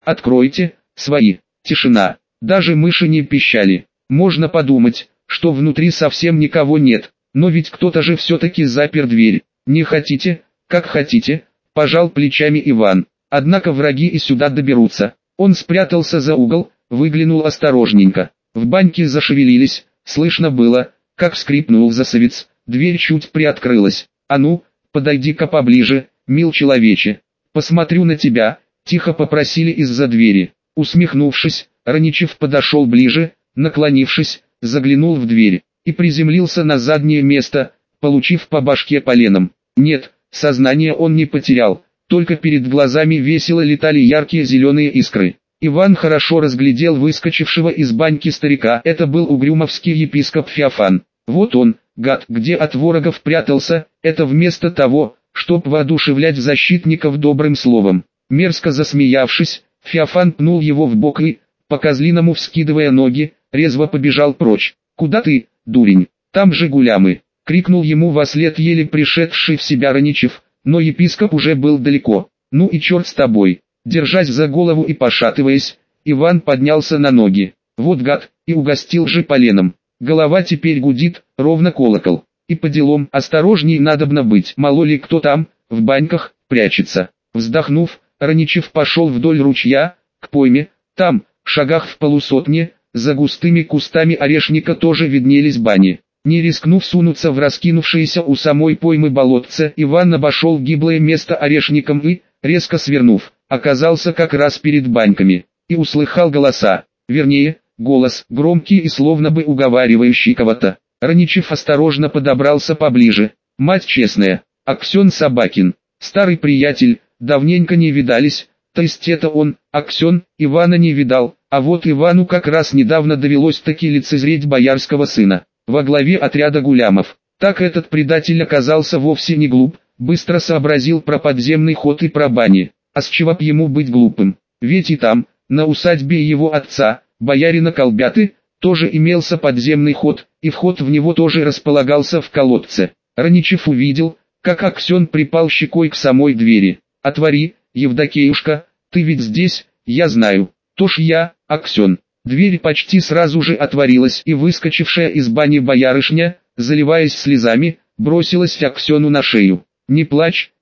Откройте, свои. Тишина. Даже мыши не пищали. Можно подумать, что внутри совсем никого нет, но ведь кто-то же все-таки запер дверь. Не хотите, как хотите, пожал плечами Иван. Однако враги и сюда доберутся. Он спрятался за угол, выглянул осторожненько. В баньке зашевелились, слышно было, как скрипнул засовец, дверь чуть приоткрылась. «А ну, подойди-ка поближе, мил человече. Посмотрю на тебя», — тихо попросили из-за двери. Усмехнувшись, Раничев подошел ближе, наклонившись, заглянул в дверь и приземлился на заднее место, получив по башке поленом. Нет, сознание он не потерял, только перед глазами весело летали яркие зеленые искры. Иван хорошо разглядел выскочившего из баньки старика, это был угрюмовский епископ Феофан. Вот он, гад, где от ворогов прятался, это вместо того, чтоб воодушевлять защитников добрым словом. Мерзко засмеявшись, Феофан пнул его в бок и, по-козлиному вскидывая ноги, резво побежал прочь. «Куда ты, дурень? Там же гулямы!» — крикнул ему вослед еле пришедший в себя Раничев, но епископ уже был далеко. «Ну и черт с тобой!» Держась за голову и пошатываясь, Иван поднялся на ноги. «Вот гад, и угостил же поленом. Голова теперь гудит, ровно колокол. И по делам осторожней надобно быть, мало ли кто там, в баньках, прячется». Вздохнув, Раничев пошел вдоль ручья, к пойме. Там, в шагах в полусотне, за густыми кустами орешника тоже виднелись бани. Не рискнув сунуться в раскинувшееся у самой поймы болотце, Иван обошел гиблое место орешником и, резко свернув, оказался как раз перед баньками, и услыхал голоса, вернее, голос, громкий и словно бы уговаривающий кого-то. Раничев осторожно подобрался поближе. «Мать честная, Аксен Собакин, старый приятель, давненько не видались». То есть это он, Аксен, Ивана не видал, а вот Ивану как раз недавно довелось таки лицезреть боярского сына, во главе отряда гулямов. Так этот предатель оказался вовсе не глуп, быстро сообразил про подземный ход и про бани. А с чего б ему быть глупым? Ведь и там, на усадьбе его отца, боярина Колбяты, тоже имелся подземный ход, и вход в него тоже располагался в колодце. Раничев увидел, как Аксен припал щекой к самой двери. «Отвори, Евдокеюшка, ты ведь здесь, я знаю». «То ж я, Аксен». Дверь почти сразу же отворилась, и выскочившая из бани боярышня, заливаясь слезами, бросилась Аксену на шею. не плачь,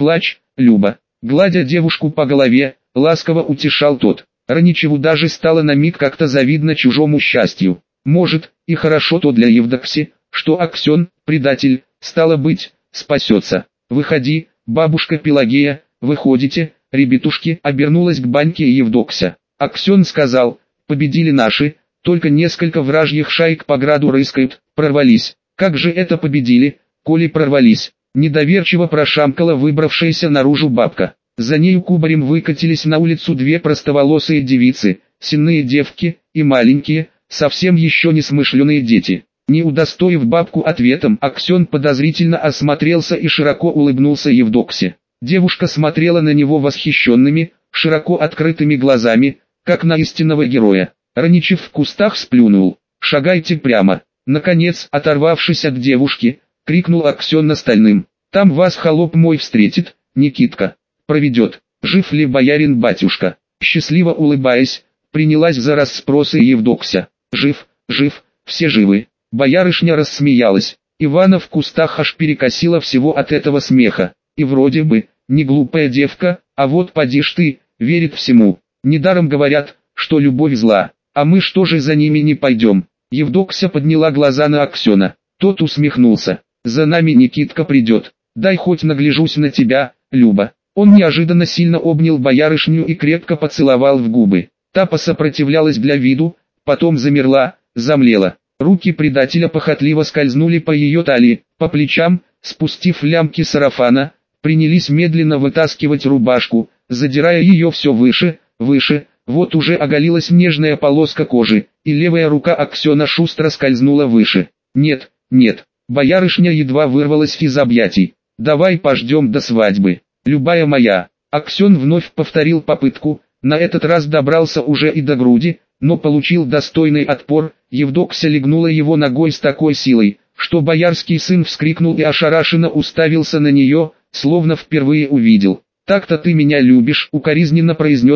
Люба». Гладя девушку по голове, ласково утешал тот. Раничеву даже стало на миг как-то завидно чужому счастью. Может, и хорошо то для Евдокси, что Аксен, предатель, стало быть, спасется. «Выходи, бабушка Пелагея, выходите, ребятушки», обернулась к баньке Евдокся. Аксен сказал: «Победили наши, только несколько вражьих шаек по граду рыскают, прорвались». «Как же это победили, коли прорвались?» Недоверчиво прошамкала выбравшаяся наружу бабка. За нею кубарем выкатились на улицу две простоволосые девицы, сенные девки и маленькие, совсем еще не смышленые дети. Не удостоив бабку ответом, Аксен подозрительно осмотрелся и широко улыбнулся Евдоксе. Девушка смотрела на него восхищенными, широко открытыми глазами, как на истинного героя. Раничев в кустах сплюнул: «Шагайте прямо». Наконец, оторвавшись от девушки, крикнул Аксен остальным: «Там вас холоп мой встретит, Никитка, проведет. Жив ли боярин-батюшка?» Счастливо улыбаясь, принялась за расспросы Евдокся. «Жив, все живы». Боярышня рассмеялась. Ивана в кустах аж перекосила всего от этого смеха. И вроде бы, не глупая девка, а вот поди ж ты, верит всему. Недаром говорят, что любовь зла, а мы что же за ними не пойдем? Евдокся подняла глаза на Аксена. Тот усмехнулся. «За нами Никитка придет. Дай хоть нагляжусь на тебя, Люба». Он неожиданно сильно обнял боярышню и крепко поцеловал в губы. Та посопротивлялась для виду, потом замерла, замлела. Руки предателя похотливо скользнули по ее талии, по плечам, спустив лямки сарафана, принялись медленно вытаскивать рубашку, задирая ее все выше, выше. Вот уже оголилась нежная полоска кожи, и левая рука Аксена шустро скользнула выше. «Нет, боярышня едва вырвалась из объятий. «Давай пождем до свадьбы, любая моя». Аксен вновь повторил попытку, на этот раз добрался уже и до груди, но получил достойный отпор. Евдокся легнула его ногой с такой силой, что боярский сын вскрикнул и ошарашенно уставился на нее, словно впервые увидел. «Так-то ты меня любишь», — укоризненно произнес он,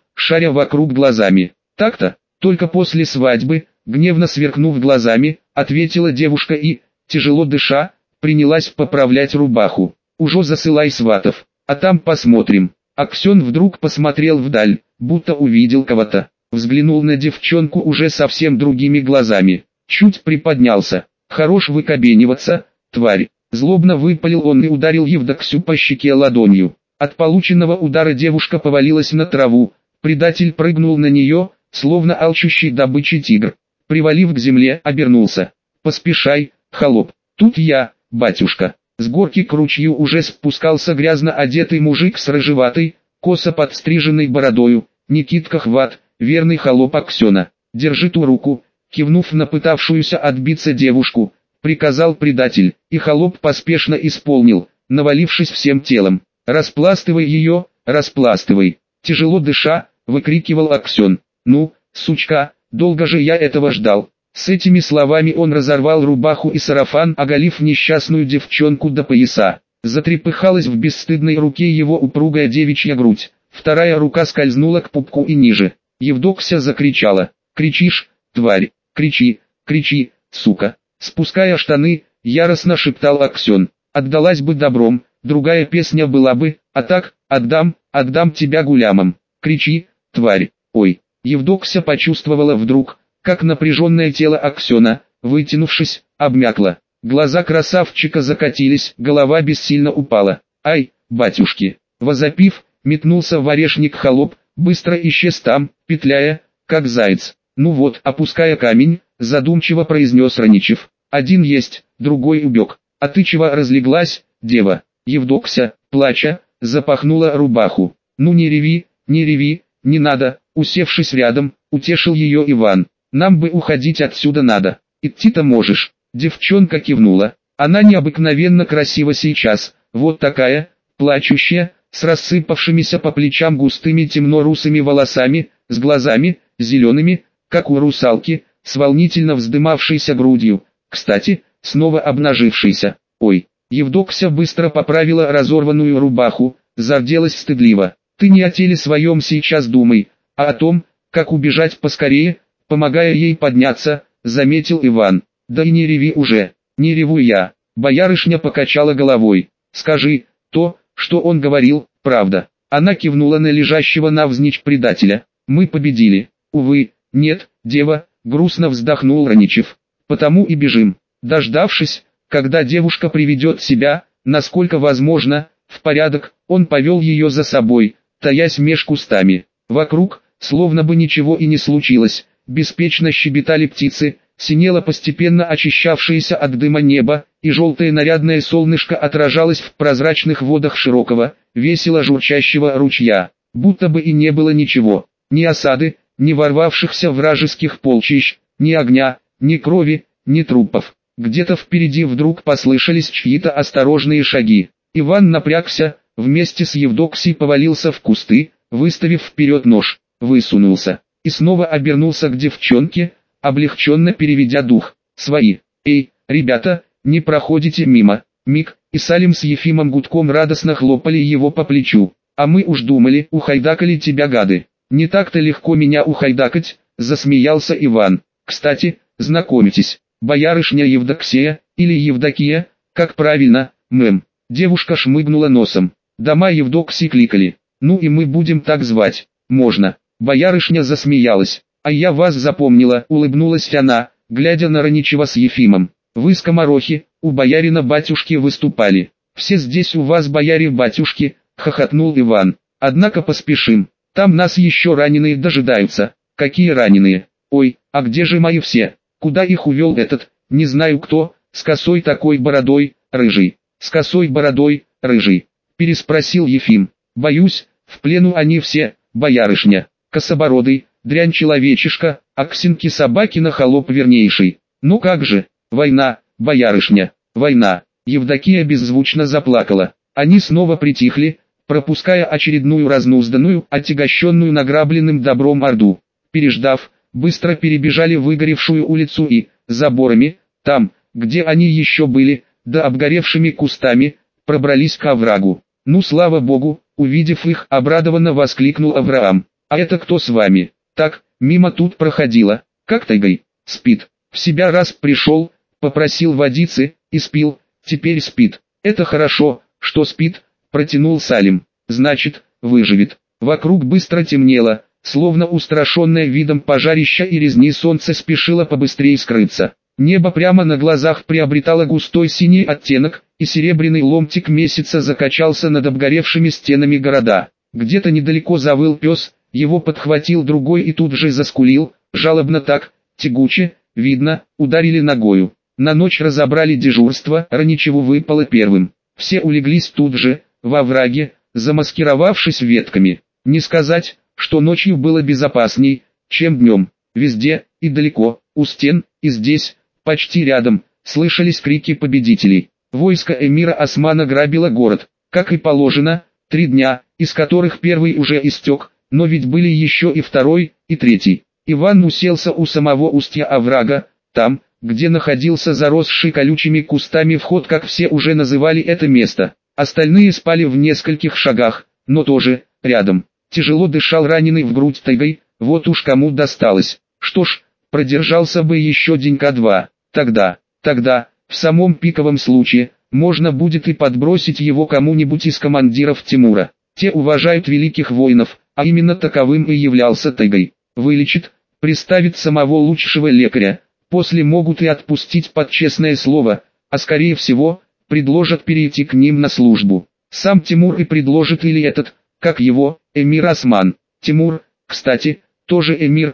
шаря вокруг глазами. Так-то, только после свадьбы, гневно сверкнув глазами, ответила девушка и, тяжело дыша, принялась поправлять рубаху. «Уже засылай сватов, а там посмотрим». Аксен вдруг посмотрел вдаль, будто увидел кого-то. Взглянул на девчонку уже совсем другими глазами. Чуть приподнялся. «Хорош выкобениваться, тварь!» Злобно выпалил он и ударил Евдоксю по щеке ладонью. От полученного удара девушка повалилась на траву. Предатель прыгнул на нее, словно алчущий добычи тигр. Привалив к земле, обернулся. «Поспешай, холоп, тут я, батюшка». С горки к ручью уже спускался грязно одетый мужик с рыжеватой, косо подстриженной бородою. «Никитка Хват, верный холоп Аксена, держи ту руку», кивнув на пытавшуюся отбиться девушку, приказал предатель, и холоп поспешно исполнил, навалившись всем телом. «Распластывай ее, распластывай», тяжело дыша, выкрикивал Аксен. «Ну, сучка, долго же я этого ждал». С этими словами он разорвал рубаху и сарафан, оголив несчастную девчонку до пояса. Затрепыхалась в бесстыдной руке его упругая девичья грудь. Вторая рука скользнула к пупку и ниже. Евдокся закричала. «Кричишь, тварь, кричи, кричи, сука!» Спуская штаны, яростно шептал Аксен. «Отдалась бы добром, другая песня была бы, а так, отдам тебя гулямам. Кричи, тварь, ой!» Евдокся почувствовала вдруг, как напряженное тело Аксена, вытянувшись, обмякло. Глаза красавчика закатились, голова бессильно упала. «Ай, батюшки!» Возопив, метнулся в орешник холоп, быстро исчез там, петляя, как заяц. «Ну вот», опуская камень, задумчиво произнес Раничев. «Один есть, другой убег. А ты чего разлеглась, дева?» Евдокся, плача, запахнула рубаху. «Ну не реви, не надо», усевшись рядом, утешил ее Иван. «Нам бы уходить отсюда надо. Идти-то можешь». Девчонка кивнула. Она необыкновенно красива сейчас, вот такая, плачущая, с рассыпавшимися по плечам густыми темно-русыми волосами, с глазами, зелеными, как у русалки, с волнительно вздымавшейся грудью, кстати, снова обнажившейся. «Ой!» Евдокся быстро поправила разорванную рубаху, зарделась стыдливо. «Ты не о теле своем сейчас думай, а о том, как убежать поскорее», помогая ей подняться, заметил Иван. «Да и не реви уже». «Не реву я». Боярышня покачала головой. «Скажи, то, что он говорил, правда». Она кивнула на лежащего навзничь предателя. «Мы победили». «Увы, нет, дева», грустно вздохнул Раничев. «Потому и бежим». Дождавшись, когда девушка приведет себя, насколько возможно, в порядок, он повел ее за собой, таясь меж кустами. Вокруг, словно бы ничего и не случилось, беспечно щебетали птицы, синело постепенно очищавшееся от дыма небо, и желтое нарядное солнышко отражалось в прозрачных водах широкого, весело журчащего ручья, будто бы и не было ничего, ни осады, ни ворвавшихся вражеских полчищ, ни огня, ни крови, ни трупов. Где-то впереди вдруг послышались чьи-то осторожные шаги. Иван напрягся, вместе с Евдоксией повалился в кусты, выставив вперед нож, высунулся, и снова обернулся к девчонке, облегченно переведя дух. «Свои! Эй, ребята, не проходите мимо!» Мик и Салим с Ефимом гудком радостно хлопали его по плечу. «А мы уж думали, ухайдакали тебя гады!» «Не так-то легко меня ухайдакать», засмеялся Иван. «Кстати, знакомьтесь, боярышня Евдоксия, или Евдокия, как правильно, мэм». Девушка шмыгнула носом. «Дома Евдоксии кликали. Ну и мы будем так звать. Можно». Боярышня засмеялась. «А я вас запомнила», улыбнулась она, глядя на Раничева с Ефимом. «Вы скоморохи, у боярина-батюшки выступали». «Все здесь у вас бояре-батюшки», хохотнул Иван. «Однако поспешим, там нас еще раненые дожидаются». «Какие раненые? Ой, а где же мои все? Куда их увел этот, не знаю кто, с косой такой бородой, рыжий?» «С косой бородой, рыжий?» переспросил Ефим. «Боюсь, в плену они все, боярышня. Кособородый, дрянь человечишка, Аксинки собакина холоп вернейший». «Ну как же, война, боярышня, война». Евдокия беззвучно заплакала. Они снова притихли, пропуская очередную разнузданную, отягощенную награбленным добром орду. Переждав, быстро перебежали выгоревшую улицу и, заборами, там, где они еще были, да обгоревшими кустами, пробрались к оврагу. «Ну слава богу», увидев их, обрадованно воскликнул Авраам. А это кто с вами? Так, мимо тут проходила. Как тайгой? Спит. В себя раз пришел, попросил водицы, и спил, теперь спит. Это хорошо, что спит, протянул Салим. Значит, выживет. Вокруг быстро темнело, словно устрашенное видом пожарища и резни солнце спешило побыстрее скрыться. Небо прямо на глазах приобретало густой синий оттенок, и серебряный ломтик месяца закачался над обгоревшими стенами города. Где-то недалеко завыл пес, его подхватил другой и тут же заскулил, жалобно так, тягуче, видно, ударили ногою. На ночь разобрали дежурство, Раничеву выпало первым. Все улеглись тут же, во враге, замаскировавшись ветками. Не сказать, что ночью было безопасней, чем днем. Везде, и далеко, у стен, и здесь, почти рядом, слышались крики победителей. Войско эмира Османа грабило город, как и положено, 3 дня, из которых первый уже истек, но ведь были еще и второй, и третий. Иван уселся у самого устья оврага, там, где находился заросший колючими кустами вход, как все уже называли это место. Остальные спали в нескольких шагах, но тоже, рядом. Тяжело дышал раненый в грудь тайгой, вот уж кому досталось. Что ж, продержался бы еще денька-два. Тогда, в самом пиковом случае, можно будет и подбросить его кому-нибудь из командиров Тимура. Те уважают великих воинов, а именно таковым и являлся тайгой. Вылечит, приставит самого лучшего лекаря, после могут и отпустить под честное слово, а скорее всего, предложат перейти к ним на службу. Сам Тимур и предложит, или этот, как его, эмир Осман. Тимур, кстати, тоже эмир,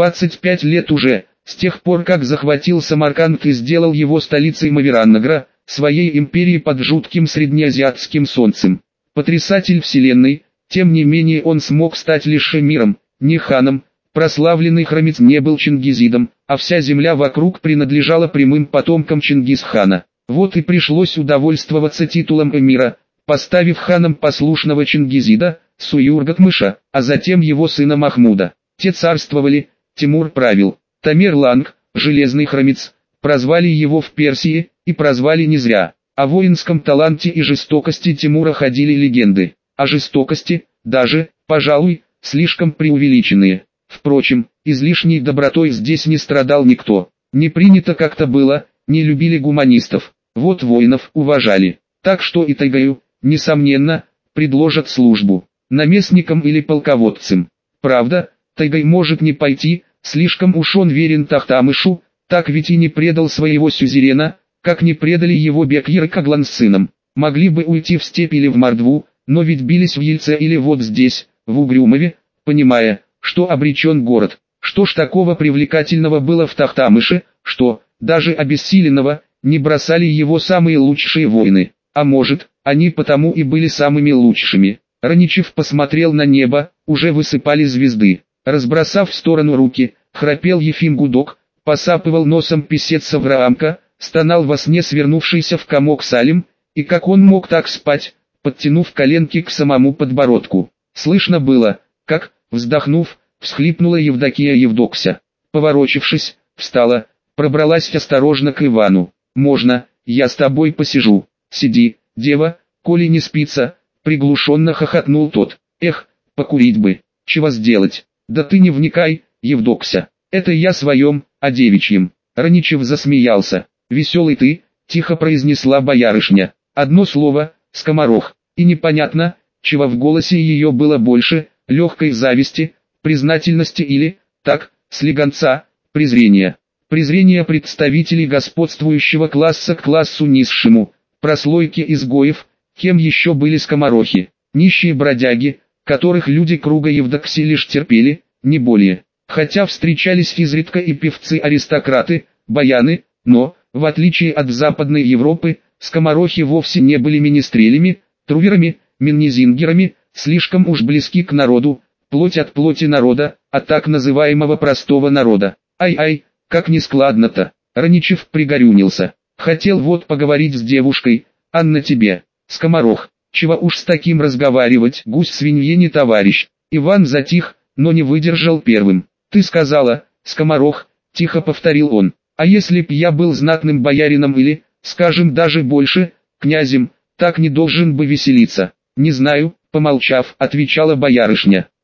25 лет уже, с тех пор как захватил Самарканд и сделал его столицей Мавераннагра, своей империи под жутким среднеазиатским солнцем. Потрясатель вселенной, тем не менее он смог стать лишь эмиром, не ханом. Прославленный храмец не был Чингизидом, а вся земля вокруг принадлежала прямым потомкам Чингисхана. Вот и пришлось удовольствоваться титулом эмира, поставив ханом послушного Чингизида, Суюргатмыша, а затем его сына Махмуда. Те царствовали, Тимур правил. Тамерланг, железный храмец, прозвали его в Персии, и прозвали не зря. О воинском таланте и жестокости Тимура ходили легенды. О жестокости, даже, пожалуй, слишком преувеличенные. Впрочем, излишней добротой здесь не страдал никто. Не принято как-то было, не любили гуманистов. Вот воинов уважали. Так что и тайгою, несомненно, предложат службу. Наместником или полководцем. Правда, тайгой может не пойти, слишком уж он верен Тахтамышу, так ведь и не предал своего сюзерена, как не предали его Бекир и Каглан с сыном. Могли бы уйти в степь или в Мордву, но ведь бились в Ельце или вот здесь, в Угрюмове, понимая, что обречен город. Что ж такого привлекательного было в Тахтамыше, что, даже обессиленного, не бросали его самые лучшие воины. А может, они потому и были самыми лучшими. Раничев посмотрел на небо, уже высыпали звезды. Разбросав в сторону руки, храпел Ефим Гудок, посапывал носом писец Авраамка, стонал во сне свернувшийся в комок Салим, и как он мог так спать, подтянув коленки к самому подбородку. Слышно было, как, вздохнув, всхлипнула Евдокия Евдокся. Поворочившись, встала, пробралась осторожно к Ивану. «Можно, я с тобой посижу?» «Сиди, дева, коли не спится», приглушенно хохотнул тот. «Эх, покурить бы, чего сделать?» «Да ты не вникай, Евдокся, это я своем, о девичьем». Раничев засмеялся. «Веселый ты», тихо произнесла боярышня. Одно слово, скоморох, и непонятно, чего в голосе ее было больше, легкой зависти, признательности или, так, слегонца, презрения. Презрение представителей господствующего класса к классу низшему, прослойки изгоев, кем еще были скоморохи, нищие бродяги, которых люди круга Евдокси лишь терпели, не более. Хотя встречались изредка и певцы-аристократы, баяны, но, в отличие от Западной Европы, скоморохи вовсе не были министрелями, труверами, миннезингерами, слишком уж близки к народу, плоть от плоти народа, от так называемого простого народа. Ай-ай, как нескладно-то. Раничев пригорюнился. Хотел вот поговорить с девушкой, Анна тебе, скоморох, чего уж с таким разговаривать, гусь свинье не товарищ. Иван затих, но не выдержал первым. Ты сказала, скоморох, тихо повторил он. А если б я был знатным боярином или, скажем даже больше, князем, так не должен бы веселиться. Не знаю, помолчав, отвечала боярышня.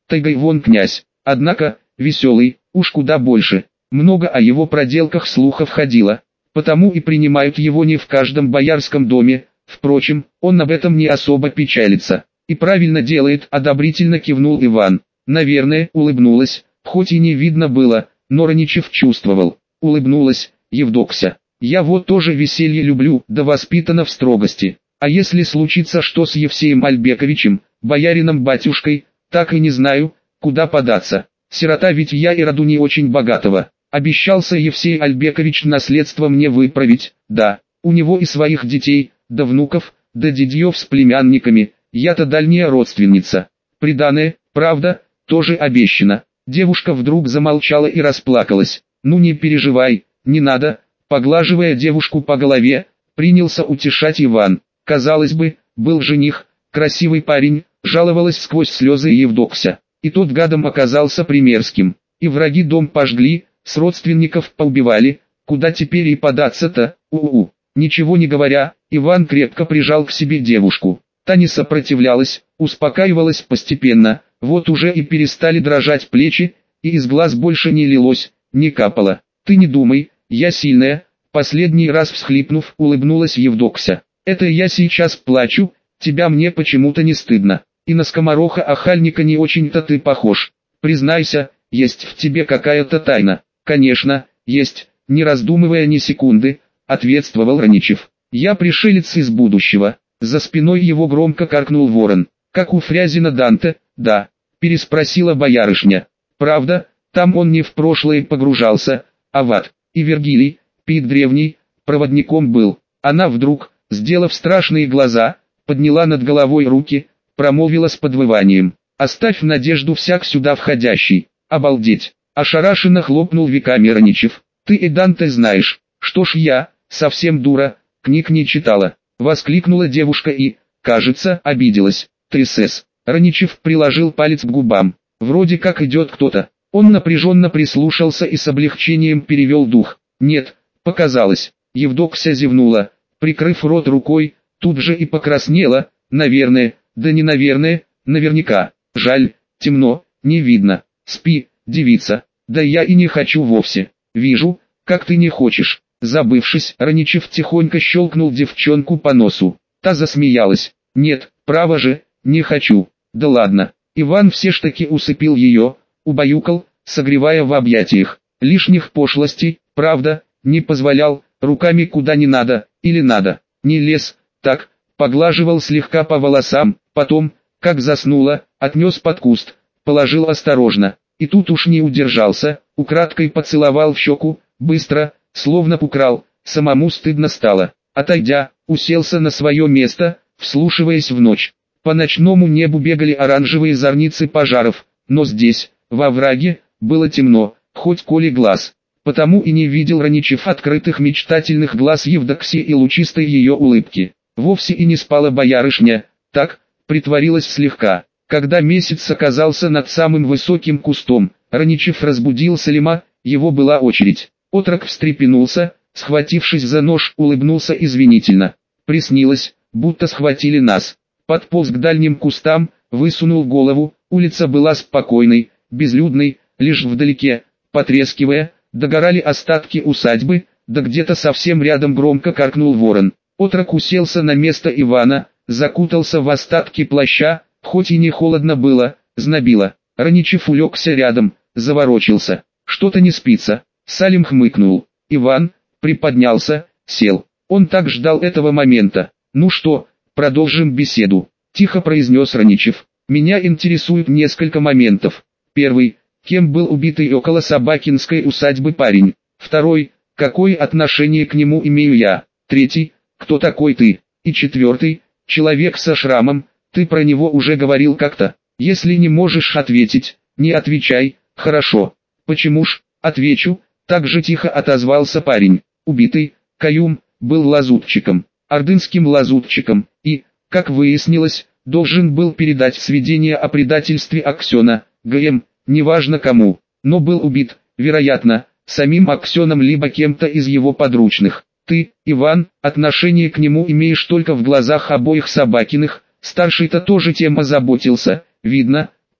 тайгой вон князь. Однако, веселый, уж куда больше. Много о его проделках слухов ходило, потому и принимают его не в каждом боярском доме. Впрочем, он об этом не особо печалится. И правильно делает, одобрительно кивнул Иван. Наверное, улыбнулась, хоть и не видно было, но Раничев чувствовал. Улыбнулась Евдокся. Я вот тоже веселье люблю, да воспитана в строгости. А если случится что с Евсеем Альбековичем, боярином-батюшкой, так и не знаю, куда податься. Сирота ведь я и роду не очень богатого. Обещался Евсей Альбекович наследство мне выправить, да, у него и своих детей, да внуков, да дядьев с племянниками, я-то дальняя родственница. Приданое, правда, тоже обещано. Девушка вдруг замолчала и расплакалась. Ну не переживай, не надо, поглаживая девушку по голове, принялся утешать Иван. Казалось бы, был жених, красивый парень, жаловалась сквозь слезы Евдокся. И тот гадом оказался примерским. И враги дом пожгли, с родственников поубивали, куда теперь и податься-то, Ничего не говоря, Иван крепко прижал к себе девушку. Та не сопротивлялась, успокаивалась постепенно, вот уже и перестали дрожать плечи, и из глаз больше не лилось, не капало. «Ты не думай, я сильная», последний раз всхлипнув, улыбнулась Евдокся. «Это я сейчас плачу, тебя мне почему-то не стыдно. И на скомороха-охальника не очень-то ты похож. Признайся, есть в тебе какая-то тайна». «Конечно, есть», не раздумывая ни секунды, ответствовал Раничев. «Я пришелец из будущего». За спиной его громко каркнул ворон. «Как у Фрязина Данте?» «Да», переспросила боярышня. «Правда, там он не в прошлое погружался, а в ад. И Вергилий, Пит Древний, проводником был». Она вдруг, сделав страшные глаза, подняла над головой руки, промолвила с подвыванием: «Оставь надежду всяк сюда входящий». «Обалдеть!» Ошарашенно хлопнул веками Раничев. «Ты и Данте знаешь. Что ж я, совсем дура, книг не читала», воскликнула девушка и, кажется, обиделась. «Трисес». Раничев приложил палец к губам. Вроде как идет кто-то. Он напряженно прислушался и с облегчением перевел дух. «Нет, показалось». Евдокся зевнула, прикрыв рот рукой, тут же и покраснела. «Наверное, да не наверное, наверняка. Жаль, темно, не видно. Спи, девица». «Да я и не хочу вовсе». «Вижу, как ты не хочешь». Забывшись, Раничев тихонько щелкнул девчонку по носу. Та засмеялась. «Нет, право же, не хочу». «Да ладно». Иван все ж таки усыпил ее, убаюкал, согревая в объятиях. Лишних пошлостей, правда, не позволял, руками куда не надо, или надо, не лез, так, поглаживал слегка по волосам, потом, как заснула, отнес под куст, положил осторожно. И тут уж не удержался, украдкой поцеловал в щеку, быстро, словно украл, самому стыдно стало. Отойдя, уселся на свое место, вслушиваясь в ночь. По ночному небу бегали оранжевые зорницы пожаров, но здесь, во овраге, было темно, хоть коли глаз. Потому и не видел Раничев открытых мечтательных глаз Евдоксии и лучистой ее улыбки. Вовсе и не спала боярышня, так, притворилась слегка. Когда месяц оказался над самым высоким кустом, Раничев разбудил Салима, его была очередь. Отрок встрепенулся, схватившись за нож, улыбнулся извинительно. «Приснилось, будто схватили нас». Подполз к дальним кустам, высунул голову, улица была спокойной, безлюдной, лишь вдалеке, потрескивая, догорали остатки усадьбы, да где-то совсем рядом громко каркнул ворон. Отрок уселся на место Ивана, закутался в остатки плаща, хоть и не холодно было, знобило. Раничев улегся рядом, заворочился. «Что-то не спится». Салим хмыкнул. Иван приподнялся, сел. Он так ждал этого момента. «Ну что, продолжим беседу», — тихо произнес Раничев. «Меня интересуют несколько моментов. Первый, кем был убитый около Собакинской усадьбы парень? Второй, какое отношение к нему имею я? Третий, кто такой ты? И четвертый, человек со шрамом, ты про него уже говорил как-то. Если не можешь ответить, не отвечай, хорошо». «Почему ж?» «Отвечу», — так же тихо отозвался парень. Убитый, Каюм, был лазутчиком, ордынским лазутчиком, и, как выяснилось, должен был передать сведения о предательстве Аксена, ГМ, неважно кому, но был убит, вероятно, самим Аксеном либо кем-то из его подручных. Ты, Иван, отношение к нему имеешь только в глазах обоих Собакиных, старший-то тоже тем озаботился, видно,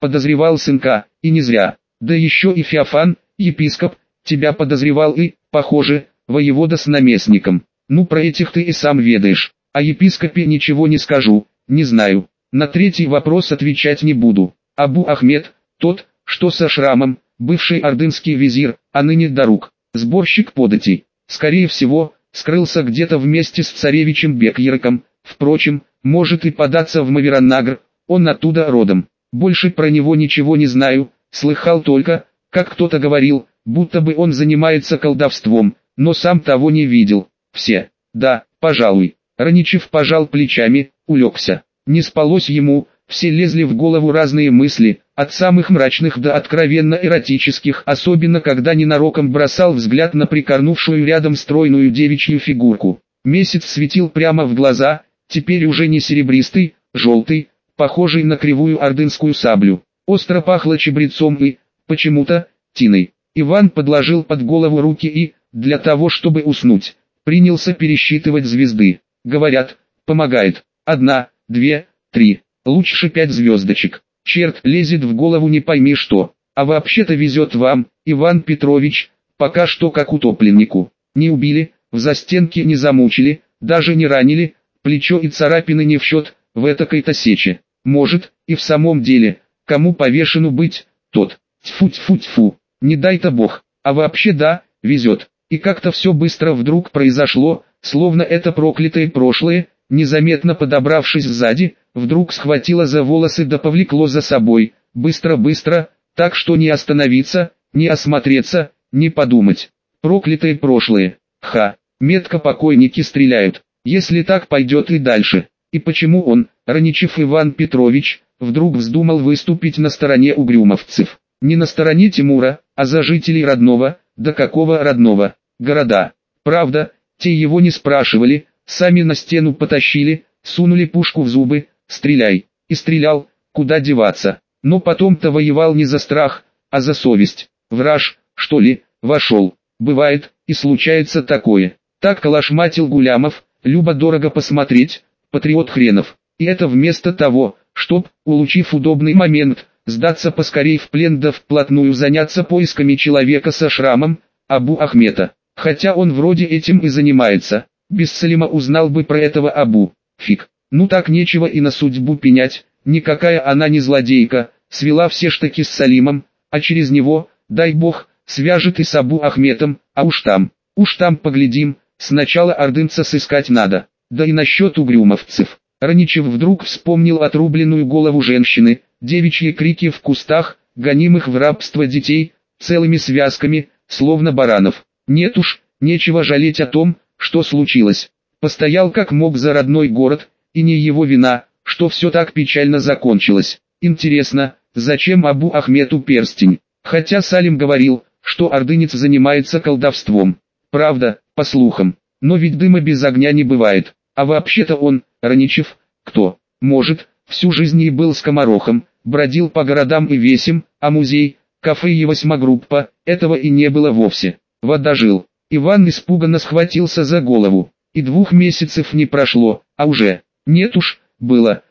подозревал сынка, и не зря. Да еще и Феофан, епископ, тебя подозревал и, похоже, воевода с наместником. Ну про этих ты и сам ведаешь. О епископе ничего не скажу, не знаю. На третий вопрос отвечать не буду. Абу Ахмед, тот, что со шрамом, бывший ордынский визирь, а ныне Дарук, сборщик податей, скорее всего, скрылся где-то вместе с царевичем Бек-Ярыком. Впрочем, может и податься в Мавераннагр, он оттуда родом. Больше про него ничего не знаю, слыхал только, как кто-то говорил, будто бы он занимается колдовством, но сам того не видел. Все, да, пожалуй. Раничев пожал плечами, улегся. Не спалось ему, все лезли в голову разные мысли, от самых мрачных до откровенно эротических, особенно когда ненароком бросал взгляд на прикорнувшую рядом стройную девичью фигурку. Месяц светил прямо в глаза, теперь уже не серебристый, желтый, похожий на кривую ордынскую саблю. Остро пахло чабрецом и, почему-то, тиной. Иван подложил под голову руки и, для того чтобы уснуть, принялся пересчитывать звезды. Говорят, помогает. 1, 2, 3, лучше 5 звездочек. Черт, лезет в голову не пойми что. А вообще-то везет вам, Иван Петрович, пока что как утопленнику. Не убили, в застенке не замучили, даже не ранили, плечо и царапины не в счет, в этакой-то сече. Может, и в самом деле, кому повешену быть, тот. Тьфу-тьфу-тьфу, не дай-то бог. А вообще да, везет. И как-то все быстро вдруг произошло, словно это проклятое прошлое, незаметно подобравшись сзади, вдруг схватило за волосы да повлекло за собой, быстро-быстро, так что не остановиться, не осмотреться, не подумать. Проклятое прошлое. Ха, метко покойники стреляют, если так пойдет и дальше. И почему он, Раничев Иван Петрович, вдруг вздумал выступить на стороне угрюмовцев? Не на стороне Тимура, а за жителей родного, да какого родного, города. Правда, те его не спрашивали, сами на стену потащили, сунули пушку в зубы, стреляй. И стрелял, куда деваться. Но потом-то воевал не за страх, а за совесть. Враж, что ли, вошел. Бывает, и случается такое. Так колошматил Гулямов, любо-дорого посмотреть, патриот хренов. И это вместо того, чтоб, улучив удобный момент, сдаться поскорей в плен да вплотную заняться поисками человека со шрамом, Абу Ахмета. Хотя он вроде этим и занимается. Без Салима узнал бы про этого Абу. Фиг. Ну так нечего и на судьбу пенять, никакая она не злодейка, свела все штыки с Салимом, а через него, дай бог, свяжет и с Абу Ахметом, а уж там поглядим, сначала ордынца сыскать надо. Да и насчет угрюмовцев. Раничев вдруг вспомнил отрубленную голову женщины, девичьи крики в кустах, гонимых в рабство детей, целыми связками, словно баранов. Нет уж, нечего жалеть о том, что случилось. Постоял как мог за родной город, и не его вина, что все так печально закончилось. Интересно, зачем Абу Ахмету перстень? Хотя Салим говорил, что ордынец занимается колдовством. Правда, по слухам. Но ведь дыма без огня не бывает. А вообще-то он, Раничев, кто? Может, всю жизнь и был скоморохом, бродил по городам и весям, а музей, кафе и восьмогруппа, этого и не было вовсе. Водожил. Иван испуганно схватился за голову. И 2 месяцев не прошло, а уже... Нет уж, было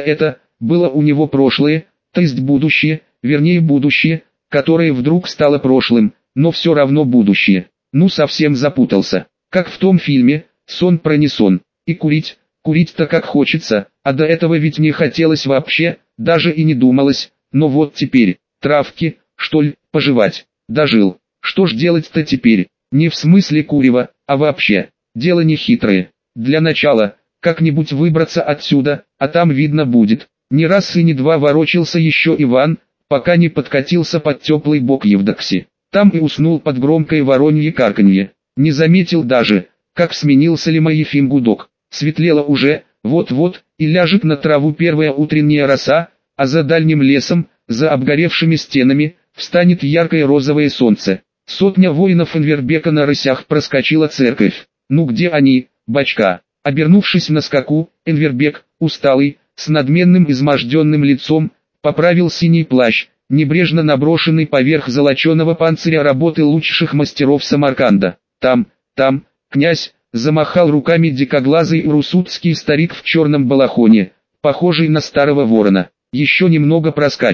у него прошлое, то есть будущее, вернее будущее, которое вдруг стало прошлым, но все равно будущее. Ну совсем запутался, как в том фильме «Сон про не сон». И курить-то как хочется, а до этого ведь не хотелось вообще, даже и не думалось, но вот теперь, травки, что ли, пожевать, дожил. Что ж делать-то теперь, не в смысле курева, а вообще, дело не хитрое. Для начала, как-нибудь выбраться отсюда, а там видно будет. Не раз и не два ворочился еще Иван, пока не подкатился под теплый бок Евдокси. Там и уснул под громкое воронье карканье. Не заметил даже, как сменился Салима Ефим гудок. Светлело уже, вот-вот, и ляжет на траву первая утренняя роса, а за дальним лесом, за обгоревшими стенами, встанет яркое розовое солнце. 100 воинов Энвербека на рысях проскочила церковь. Ну где они, бачка? Обернувшись на скаку, Энвербек, усталый, с надменным изможденным лицом, поправил синий плащ, небрежно наброшенный поверх золоченого панциря работы лучших мастеров Самарканда. Там, князь, замахал руками дикоглазый урусутский старик в черном балахоне, похожий на старого ворона. Еще немного проскачем.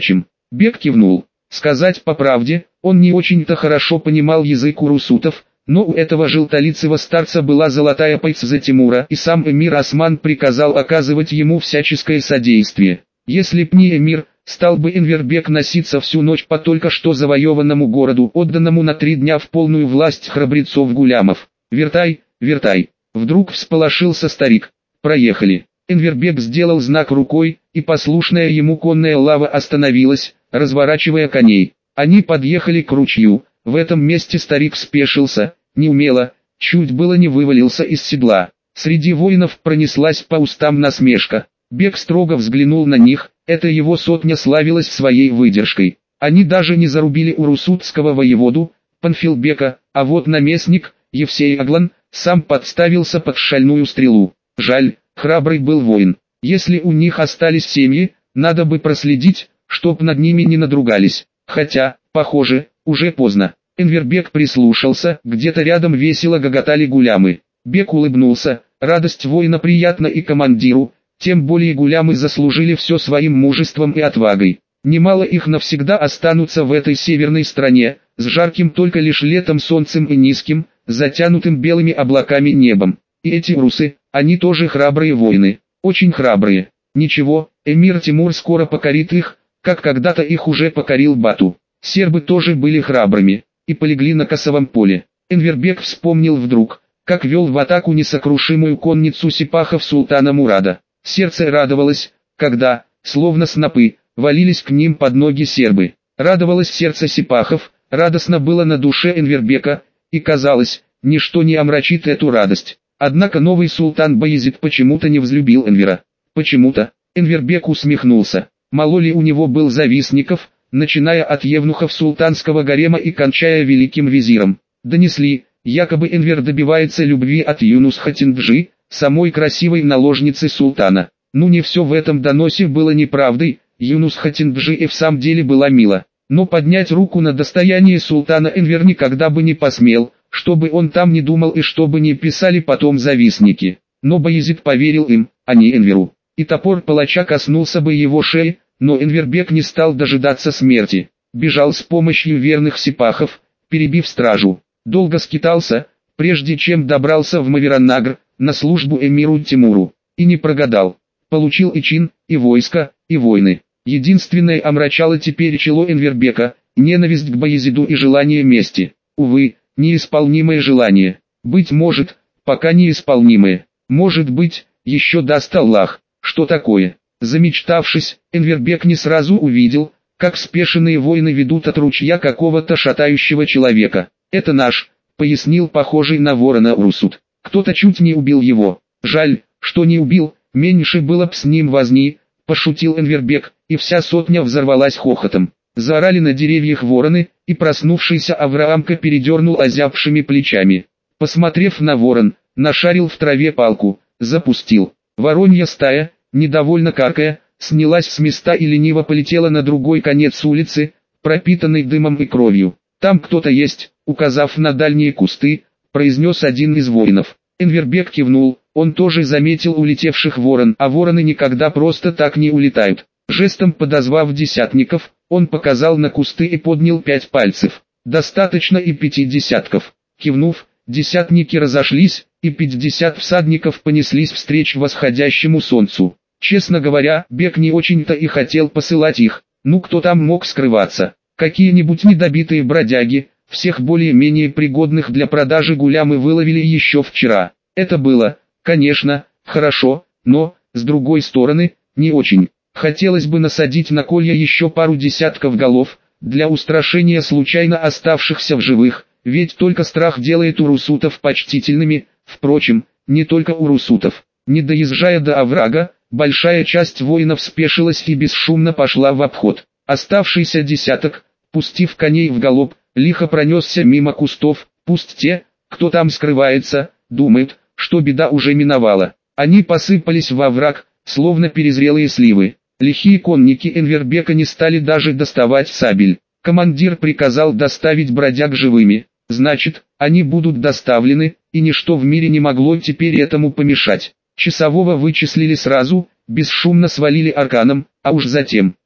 Бек кивнул. Сказать по правде, он не очень-то хорошо понимал язык урусутов, но у этого желтолицего старца была золотая пайц за Тимура, и сам эмир Осман приказал оказывать ему всяческое содействие. Если б не эмир, стал бы Энвербек носиться всю ночь по только что завоеванному городу, отданному на 3 дня в полную власть храбрецов-гулямов. «Вертай, вертай!» Вдруг всполошился старик. «Проехали!» Энвербек сделал знак рукой, и послушная ему конная лава остановилась, разворачивая коней. Они подъехали к ручью. В этом месте старик спешился, неумело, чуть было не вывалился из седла. Среди воинов пронеслась по устам насмешка. Бек строго взглянул на них, эта его сотня славилась своей выдержкой. Они даже не зарубили урусутского воеводу, Панфилбека, а вот наместник, Евсей Аглан, сам подставился под шальную стрелу. Жаль, храбрый был воин. Если у них остались семьи, надо бы проследить, чтоб над ними не надругались. Хотя, похоже, уже поздно. Энвербек прислушался, где-то рядом весело гоготали гулямы. Бек улыбнулся, радость воина приятна и командиру, тем более гулямы заслужили все своим мужеством и отвагой. Немало их навсегда останутся в этой северной стране, с жарким только лишь летом солнцем и низким, затянутым белыми облаками небом. И эти русы, они тоже храбрые воины, очень храбрые. Ничего, эмир Тимур скоро покорит их, как когда-то их уже покорил Бату. Сербы тоже были храбрыми, и полегли на Косовом поле. Энвербек вспомнил вдруг, как вел в атаку несокрушимую конницу сипахов султана Мурада. Сердце радовалось, когда, словно снопы, валились к ним под ноги сербы. Радовалось сердце сипахов, радостно было на душе Энвербека, и казалось, ничто не омрачит эту радость. Однако новый султан Баязид почему-то не взлюбил Энвера. Почему-то, Энвербек усмехнулся. Мало ли у него был завистников, начиная от евнухов султанского гарема и кончая великим визиром. Донесли, якобы Энвер добивается любви от Юнус Хатинджи, самой красивой наложницы султана. Ну не все в этом доносе было неправдой, Юнус Хатинджи и в самом деле была мила. Но поднять руку на достояние султана Энвер никогда бы не посмел, чтобы он там не думал и чтобы не писали потом завистники. Но Баязид поверил им, а не Энверу. И топор палача коснулся бы его шеи, но Энвербек не стал дожидаться смерти. Бежал с помощью верных сипахов, перебив стражу. Долго скитался, прежде чем добрался в Мавераннагр, на службу эмиру Тимуру. И не прогадал. Получил и чин, и войско, и войны. Единственное омрачало теперь чело Энвербека – ненависть к Баязиду и желание мести. Увы, неисполнимое желание. Быть может, пока неисполнимое. Может быть, еще даст Аллах. Что такое? Замечтавшись, Энвербек не сразу увидел, как спешенные воины ведут от ручья какого-то шатающего человека. «Это наш», — пояснил похожий на ворона урусут. «Кто-то чуть не убил его. Жаль, что не убил, меньше было б с ним возни», — пошутил Энвербек, и вся сотня взорвалась хохотом. Заорали на деревьях вороны, и проснувшийся Авраамка передернул озябшими плечами. Посмотрев на ворон, нашарил в траве палку, запустил. Воронья стая, недовольно каркая, снялась с места и лениво полетела на другой конец улицы, пропитанной дымом и кровью. «Там кто-то есть», — указав на дальние кусты, произнес один из воинов. Энвербек кивнул, он тоже заметил улетевших ворон, а вороны никогда просто так не улетают. Жестом подозвав десятников, он показал на кусты и поднял 5 пальцев. «Достаточно и 5 десятков». Кивнув, десятники разошлись, и 50 всадников понеслись встреч восходящему солнцу. Честно говоря, Бек не очень-то и хотел посылать их. Ну кто там мог скрываться? Какие-нибудь недобитые бродяги, всех более-менее пригодных для продажи гулямы выловили еще вчера. Это было, конечно, хорошо, но, с другой стороны, не очень. Хотелось бы насадить на колья еще пару десятков голов, для устрашения случайно оставшихся в живых, ведь только страх делает урусутов почтительными, впрочем, не только урусутов. Не доезжая до оврага, большая часть воинов спешилась и бесшумно пошла в обход. Оставшийся десяток, пустив коней в галоп, лихо пронесся мимо кустов, пусть те, кто там скрывается, думают, что беда уже миновала. Они посыпались во овраг, словно перезрелые сливы. Лихие конники Энвербека не стали даже доставать сабель. Командир приказал доставить бродяг живыми. Значит, они будут доставлены, и ничто в мире не могло теперь этому помешать. Часового вычислили сразу, бесшумно свалили арканом, а уж затем,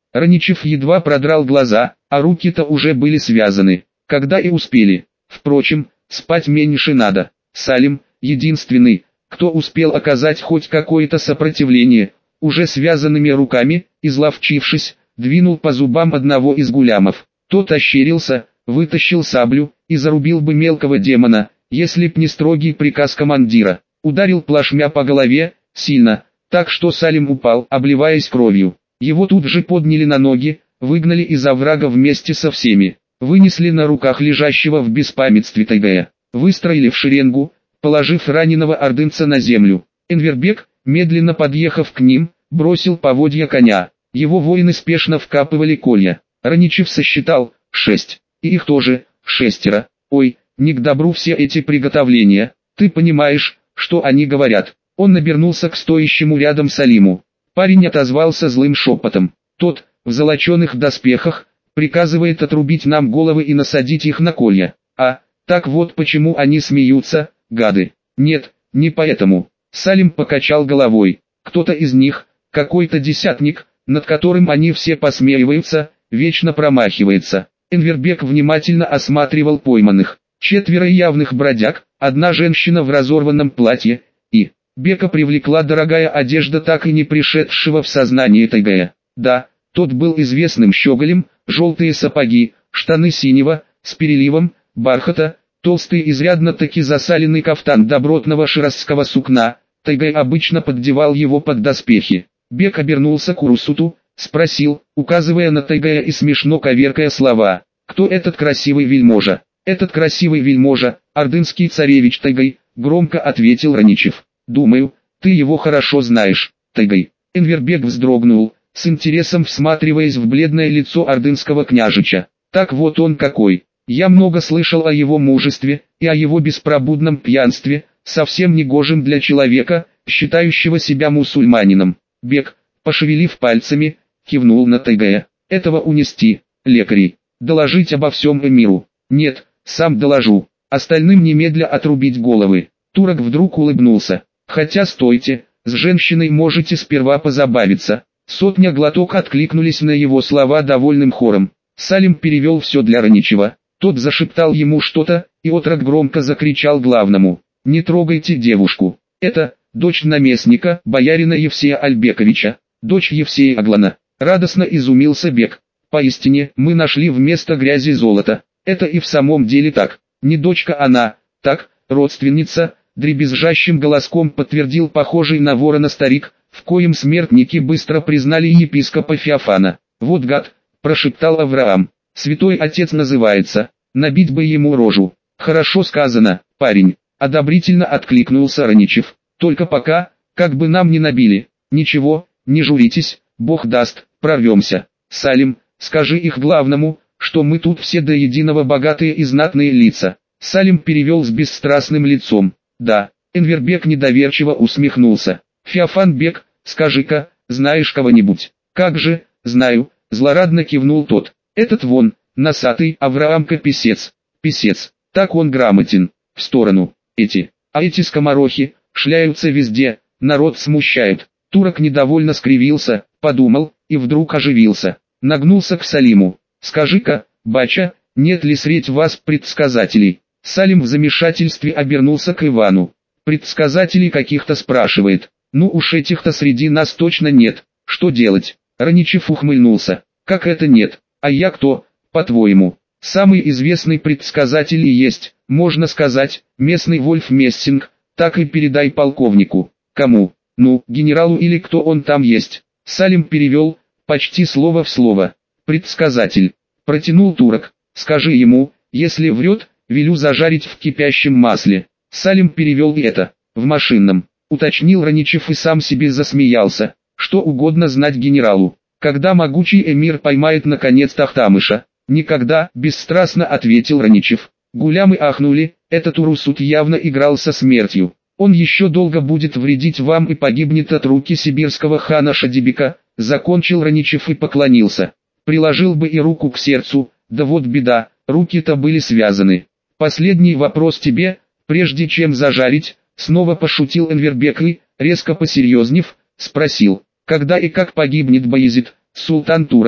Раничев едва продрал глаза, а руки-то уже были связаны, когда и успели. Впрочем, спать меньше надо. Салим, единственный, кто успел оказать хоть какое-то сопротивление, уже связанными руками, изловчившись, двинул по зубам одного из гулямов. Тот ощерился, вытащил саблю и зарубил бы мелкого демона, если б не строгий приказ командира. Ударил плашмя по голове, сильно, так что Салим упал, обливаясь кровью. Его тут же подняли на ноги, выгнали из оврага вместе со всеми, вынесли на руках лежащего в беспамятстве Тайгая, выстроили в шеренгу, положив раненого ордынца на землю. Энвербек, медленно подъехав к ним, бросил поводья коня. Его воины спешно вкапывали колья. Раничев сосчитал 6, и их тоже 6. Ой, не к добру все эти приготовления, ты понимаешь, что они говорят. Он обернулся к стоящему рядом Салиму. Парень отозвался злым шепотом. Тот, в золоченых доспехах, приказывает отрубить нам головы и насадить их на колья. А, так вот почему они смеются, гады. Нет, не поэтому. Салим покачал головой. Кто-то из них, какой-то десятник, над которым они все посмеиваются, вечно промахивается. Энвербек внимательно осматривал пойманных. 4 явных бродяг, одна женщина в разорванном платье, и Бека привлекла дорогая одежда так и не пришедшего в сознание Тайгая. Да, тот был известным щеголем, желтые сапоги, штаны синего, с переливом, бархата, толстый изрядно-таки засаленный кафтан добротного широсского сукна. Тайгай обычно поддевал его под доспехи. Бек обернулся к Урусуту, спросил, указывая на Тайгая и смешно коверкая слова: «Кто этот красивый вельможа?» «Этот красивый вельможа, ордынский царевич Тайгай», — громко ответил Раничев. «Думаю, ты его хорошо знаешь, Тайгай». Энвербек вздрогнул, с интересом всматриваясь в бледное лицо ордынского княжича. «Так вот он какой. Я много слышал о его мужестве и о его беспробудном пьянстве, совсем негожим для человека, считающего себя мусульманином». Бек, пошевелив пальцами, кивнул на Тайгая. «Этого унести, лекарей, доложить обо всем эмиру». «Нет, сам доложу, остальным немедля отрубить головы». Турок вдруг улыбнулся. «Хотя стойте, с женщиной можете сперва позабавиться». Сотня глоток откликнулись на его слова довольным хором. Салим перевел все для Раничева. Тот зашептал ему что-то, и отрок громко закричал главному: «Не трогайте девушку. Это дочь наместника, боярина Евсея Альбековича, дочь Евсея Аглана». Радостно изумился Бек. «Поистине, мы нашли вместо грязи золото. Это и в самом деле так. Не дочка она, так, родственница», дребезжащим голоском подтвердил похожий на ворона старик, в коем смертники быстро признали епископа Феофана. «Вот гад», прошептал Авраам. «Святой отец называется, набить бы ему рожу». «Хорошо сказано, парень», одобрительно откликнулся Раничев. «Только пока, как бы нам не набили». «Ничего, не журитесь, Бог даст, прорвемся. Салим, скажи их главному, что мы тут все до единого богатые и знатные лица». Салим перевел с бесстрастным лицом. «Да». Энвербек недоверчиво усмехнулся. «Феофан Бек, скажи-ка, знаешь кого-нибудь?» «Как же, знаю», злорадно кивнул тот. «Этот вон, носатый Авраамка писец». «Писец, так он грамотен». «В сторону, эти. А эти скоморохи, шляются везде, народ смущают». Турок недовольно скривился, подумал, и вдруг оживился. Нагнулся к Салиму. «Скажи-ка, бача, нет ли средь вас предсказателей?» Салим в замешательстве обернулся к Ивану. «Предсказателей каких-то спрашивает. Ну уж этих-то среди нас точно нет. Что делать?» Раничев ухмыльнулся. «Как это нет? А я кто, по-твоему?» «Самый известный предсказатель и есть, можно сказать, местный Вольф Мессинг. Так и передай полковнику». «Кому?» «Ну, генералу или кто он там есть». Салим перевел, почти слово в слово. «Предсказатель». Протянул турок. «Скажи ему, если врет, велю зажарить в кипящем масле». Салим перевел и это. «В машинном», уточнил Раничев и сам себе засмеялся. «Что угодно знать генералу. Когда могучий эмир поймает наконец Тахтамыша?» «Никогда», бесстрастно ответил Раничев. Гулямы ахнули, этот Урусут явно играл со смертью. «Он еще долго будет вредить вам и погибнет от руки сибирского хана Шадибека», закончил Раничев и поклонился. Приложил бы и руку к сердцу, да вот беда, руки-то были связаны. «Последний вопрос тебе, прежде чем зажарить», снова пошутил Энвербек и, резко посерьезнев, спросил: «Когда и как погибнет Баязид, султан турок?»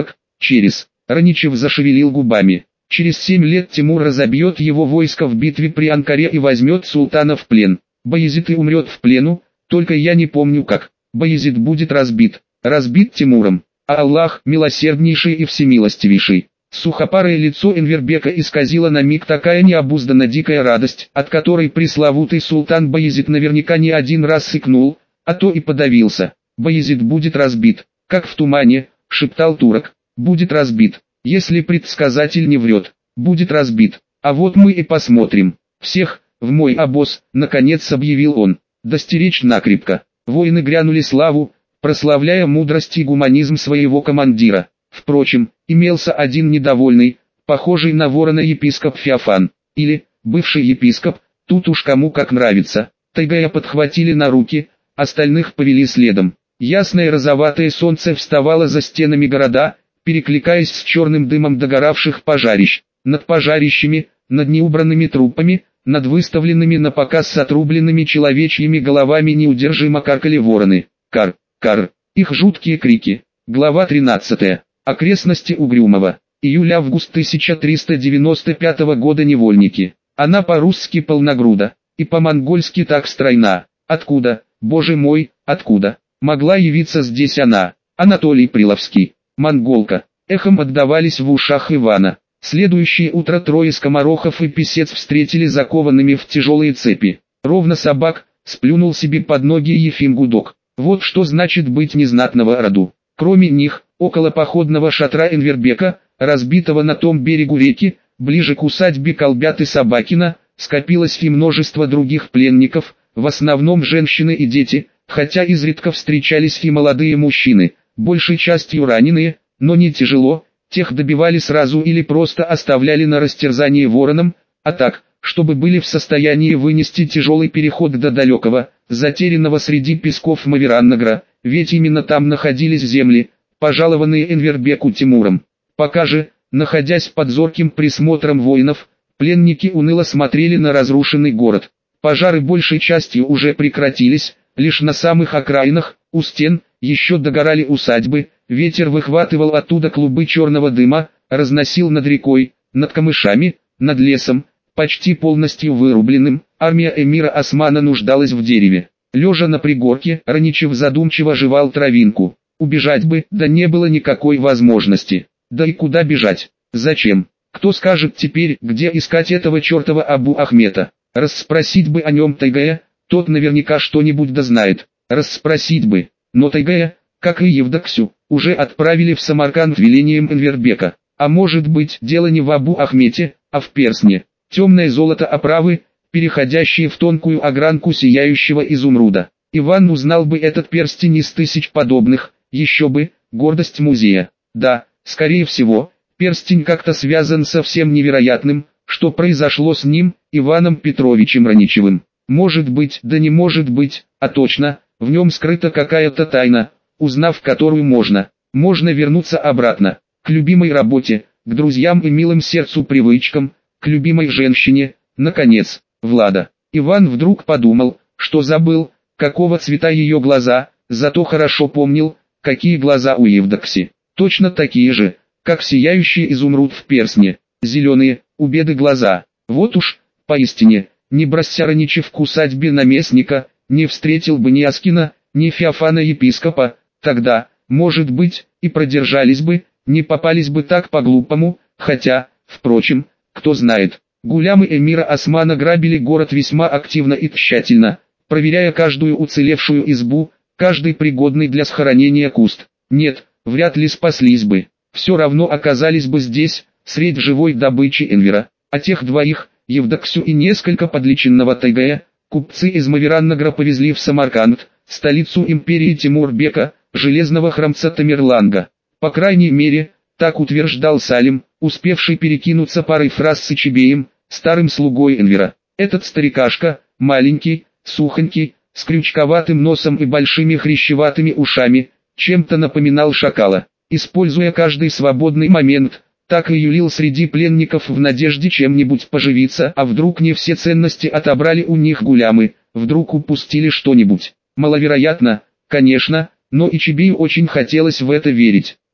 Раничев зашевелил губами. Через 7 лет Тимур разобьет его войско в битве при Анкаре и возьмет султана в плен. Баязид и умрет в плену, только я не помню как. Баязид будет разбит Тимуром, а Аллах милосерднейший и всемилостивейший. Сухопарое лицо Энвербека исказило на миг такая необузданно дикая радость, от которой пресловутый султан Баязид наверняка не один раз сыкнул, а то и подавился. Баязид будет разбит, как в тумане, шептал турок, будет разбит, если предсказатель не врет, будет разбит, а вот мы и посмотрим. Всех, в мой обоз, наконец объявил он, достеречь накрепко. Воины грянули славу, прославляя мудрость и гуманизм своего командира. Впрочем, имелся один недовольный, похожий на ворона епископ Феофан, или, бывший епископ, тут уж кому как нравится. Тайгая подхватили на руки, остальных повели следом. Ясное розоватое солнце вставало за стенами города, перекликаясь с черным дымом догоравших пожарищ. Над пожарищами, над неубранными трупами, над выставленными на показ с отрубленными человечьими головами неудержимо каркали вороны. Кар, кар, их жуткие крики. Глава 13. Окрестности Угрюмова. Июль-август 1395 года. Невольники. Она по-русски полногруда, и по-монгольски так стройна. Откуда, боже мой, откуда, могла явиться здесь она? Анатолий Приловский. Монголка. Эхом отдавались в ушах Ивана. Следующее утро трое скоморохов и писец встретили закованными в тяжелые цепи. Ровно собак, сплюнул себе под ноги Ефим Гудок. Вот что значит быть незнатного роду. Кроме них, около походного шатра Энвербека, разбитого на том берегу реки, ближе к усадьбе Колбяты Собакина, скопилось и множество других пленников, в основном женщины и дети, хотя изредка встречались и молодые мужчины, большей частью раненые, но не тяжело, тех добивали сразу или просто оставляли на растерзание воронам, а так, чтобы были в состоянии вынести тяжелый переход до далекого, затерянного среди песков Мавераннагра, ведь именно там находились земли, пожалованные Энвербеку Тимуром. Пока же, находясь под зорким присмотром воинов, пленники уныло смотрели на разрушенный город. Пожары большей частью уже прекратились, лишь на самых окраинах, у стен, еще догорали усадьбы, ветер выхватывал оттуда клубы черного дыма, разносил над рекой, над камышами, над лесом, почти полностью вырубленным, армия эмира Османа нуждалась в дереве. Лежа на пригорке, Раничев задумчиво жевал травинку. Убежать бы, да не было никакой возможности. Да и куда бежать? Зачем? Кто скажет теперь, где искать этого чертова Абу Ахмета? Расспросить бы о нем Тайгая, тот наверняка что-нибудь да знает. Расспросить бы. Но Тайгая, как и Евдоксю, уже отправили в Самарканд велением Энвербека. А может быть, дело не в Абу Ахмете, а в перстне. Темное золото оправы, переходящие в тонкую огранку сияющего изумруда. Иван узнал бы этот перстень из тысяч подобных, еще бы, гордость музея. Да, скорее всего, перстень как-то связан со всем невероятным, что произошло с ним, Иваном Петровичем Раничевым. Может быть, да не может быть, а точно, в нем скрыта какая-то тайна, узнав которую можно вернуться обратно, к любимой работе, к друзьям и милым сердцу привычкам, к любимой женщине, наконец, Влада. Иван вдруг подумал, что забыл, какого цвета ее глаза, зато хорошо помнил, какие глаза у Евдокси. Точно такие же, как сияющий изумруд в перстне, зеленые, у беды глаза. Вот уж, поистине, не бросся Раничев к усадьбе наместника, не встретил бы ни Аскина, ни Феофана епископа, тогда, может быть, и продержались бы, не попались бы так по-глупому, хотя, впрочем, кто знает. Гулямы эмира Османа грабили город весьма активно и тщательно, проверяя каждую уцелевшую избу, каждый пригодный для схоронения куст. Нет, вряд ли спаслись бы. Все равно оказались бы здесь, средь живой добычи Энвера. А тех двоих, Евдоксю и несколько подлеченного Тайгая, купцы из Мавераннагра повезли в Самарканд, столицу империи Тимур-бека, железного храмца Тамерланга. По крайней мере, так утверждал Салим, успевший перекинуться парой фраз с Ичебеем, старым слугой Энвера. Этот старикашка, маленький, сухонький, с крючковатым носом и большими хрящеватыми ушами, чем-то напоминал шакала. Используя каждый свободный момент, так и юлил среди пленников в надежде чем-нибудь поживиться, а вдруг не все ценности отобрали у них гулямы, вдруг упустили что-нибудь. Маловероятно, конечно, но Ичебею очень хотелось в это верить.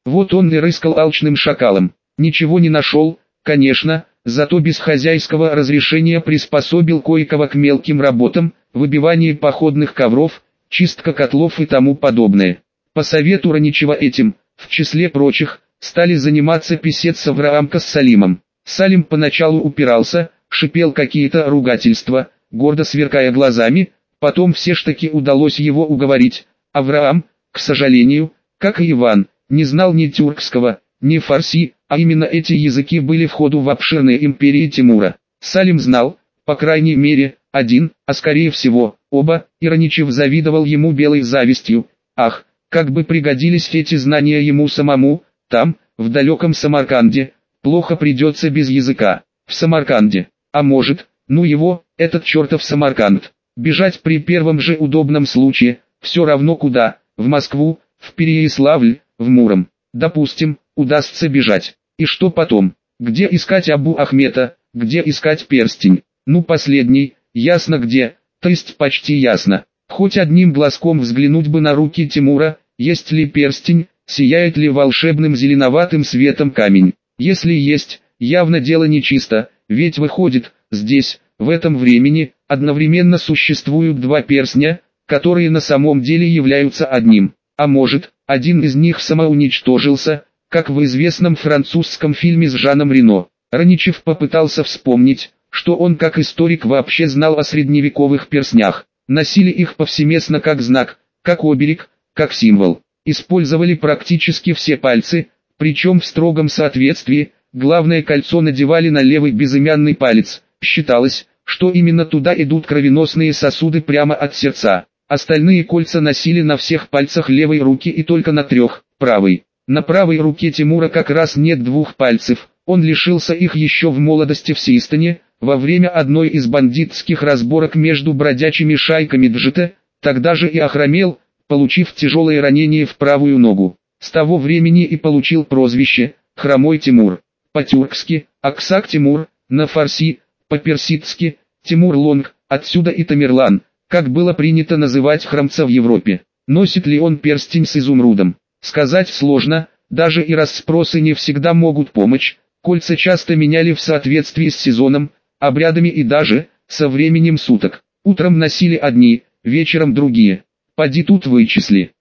Вот он и рыскал алчным шакалом. Ничего не нашел, конечно, зато без хозяйского разрешения приспособил кое-кого к мелким работам, выбивание походных ковров, чистка котлов и тому подобное. По совету Раничева этим, в числе прочих, стали заниматься писец Авраамка с Салимом. Салим поначалу упирался, шипел какие-то ругательства, гордо сверкая глазами, потом все ж таки удалось его уговорить. Авраам, к сожалению, как и Иван, не знал ни тюркского, ни фарси, а именно эти языки были в ходу в обширной империи Тимура. Салим знал, по крайней мере, один, а скорее всего, оба, и Раничев завидовал ему белой завистью. Ах, как бы пригодились эти знания ему самому, там, в далеком Самарканде, плохо придется без языка. В Самарканде, а может, ну его, этот чертов Самарканд, бежать при первом же удобном случае, все равно куда, в Москву, в Переяславль, в Муром. Допустим, удастся бежать. И что потом? Где искать Абу Ахмета, где искать перстень? Ну последний, ясно где, то есть почти ясно. Хоть одним глазком взглянуть бы на руки Тимура, есть ли перстень, сияет ли волшебным зеленоватым светом камень. Если есть, явно дело нечисто, ведь выходит, здесь, в этом времени, одновременно существуют два перстня, которые на самом деле являются одним. А может, один из них самоуничтожился, как в известном французском фильме с Жаном Рено. Раничев попытался вспомнить, что он как историк вообще знал о средневековых перстнях. Носили их повсеместно как знак, как оберег, как символ. Использовали практически все пальцы, причем в строгом соответствии. Главное кольцо надевали на левый безымянный палец. Считалось, что именно туда идут кровеносные сосуды прямо от сердца. Остальные кольца носили на всех пальцах левой руки и только на трех, правой. На правой руке Тимура как раз нет двух пальцев, он лишился их еще в молодости в Систане, во время одной из бандитских разборок между бродячими шайками Джита, тогда же и охромел, получив тяжелое ранение в правую ногу. С того времени и получил прозвище «Хромой Тимур». По-тюркски «Аксак Тимур», на фарси, по-персидски «Тимур Лонг», отсюда и Тамерлан, как было принято называть хромца в Европе. Носит ли он перстень с изумрудом? Сказать сложно, даже и расспросы не всегда могут помочь. Кольца часто меняли в соответствии с сезоном, обрядами и даже со временем суток. Утром носили одни, вечером другие. Поди тут вычисли.